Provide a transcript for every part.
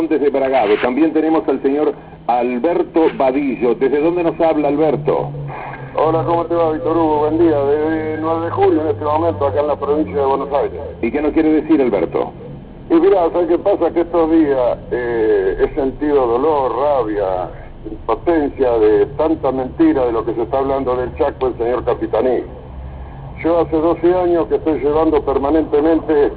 Desde Bragado. También tenemos al señor Alberto Vadillo. ¿Desde dónde nos habla, Alberto? Hola, ¿cómo te va, Víctor Hugo? Buen día. Desde 9 de julio en este momento, acá en la provincia de Buenos Aires. ¿Y qué nos quiere decir, Alberto? Y mira, ¿sabes qué pasa? Que estos días he sentido dolor, rabia, impotencia de tanta mentira de lo que se está hablando del Chaco, el señor Capitaní. Yo hace 12 años que estoy llevando permanentemente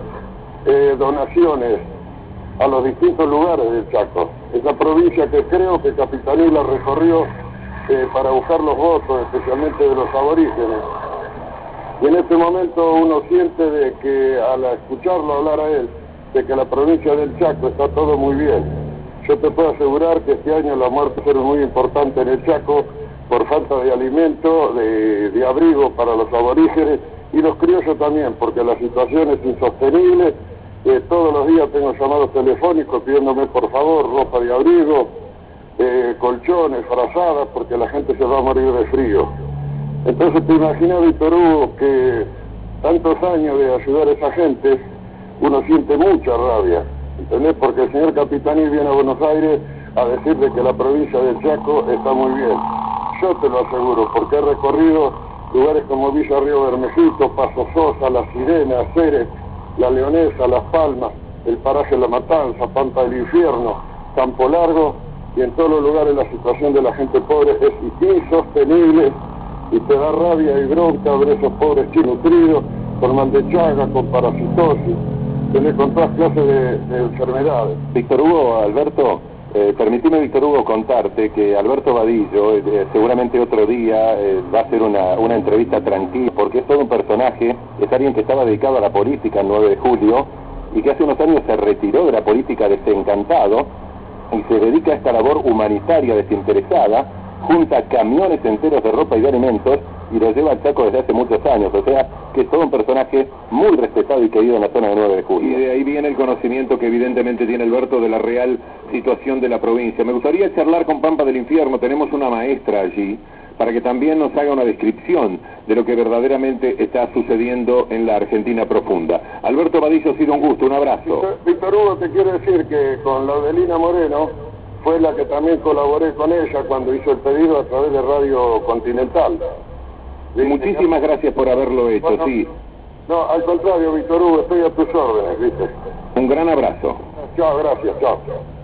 donaciones a los distintos lugares del Chaco. Esa provincia que creo que Capitaní la recorrió para buscar los votos, especialmente de los aborígenes. Y en este momento uno siente de que al escucharlo hablar a él, de que la provincia del Chaco está todo muy bien. Yo te puedo asegurar que este año la muerte será muy importante en el Chaco por falta de alimento, de abrigo para los aborígenes y los criollos también, porque la situación es insostenible. Todos los días tengo llamados telefónicos pidiéndome por favor ropa de abrigo, colchones, frazadas, porque la gente se va a morir de frío. Entonces te imaginas, Víctor Hugo, que tantos años de ayudar a esa gente, uno siente mucha rabia, ¿entendés? Porque el señor Capitaní viene a Buenos Aires a decirle que la provincia del Chaco está muy bien. Yo te lo aseguro, porque he recorrido lugares como Villa Río Bermejito, Paso Sosa, La Sirena, Ceres, La Leonesa, Las Palmas, el paraje La Matanza, Pampa del Infierno, Campo Largo, y en todos los lugares la situación de la gente pobre es insostenible y te da rabia y bronca ver esos pobres nutridos con mandechaga, con parasitosis, tenés con todas clases de enfermedades. Víctor Hugo, Alberto, permíteme, Víctor Hugo, contarte que Alberto Vadillo seguramente otro día va a hacer una entrevista tranquila, porque es todo un personaje, es alguien que estaba dedicado a la política el 9 de julio y que hace unos años se retiró de la política desencantado y se dedica a esta labor humanitaria desinteresada, junta camiones enteros de ropa y de alimentos y los lleva al Chaco desde hace muchos años, o sea que es todo un personaje muy respetado y querido en la zona de 9 de julio. Y de ahí viene el conocimiento que evidentemente tiene Alberto de la real situación de la provincia. Me gustaría charlar con Pampa del Infierno, tenemos una maestra allí, para que también nos haga una descripción de lo que verdaderamente está sucediendo en la Argentina profunda. Alberto Vadillo, ha sido un gusto, un abrazo. Víctor Hugo, te quiero decir que con Laudelina Moreno fue la que también colaboré con ella cuando hizo el pedido a través de Radio Continental. Muchísimas gracias por haberlo hecho, bueno, sí. No, al contrario, Víctor Hugo, estoy a tus órdenes, ¿viste? Un gran abrazo. Chao, gracias, chao.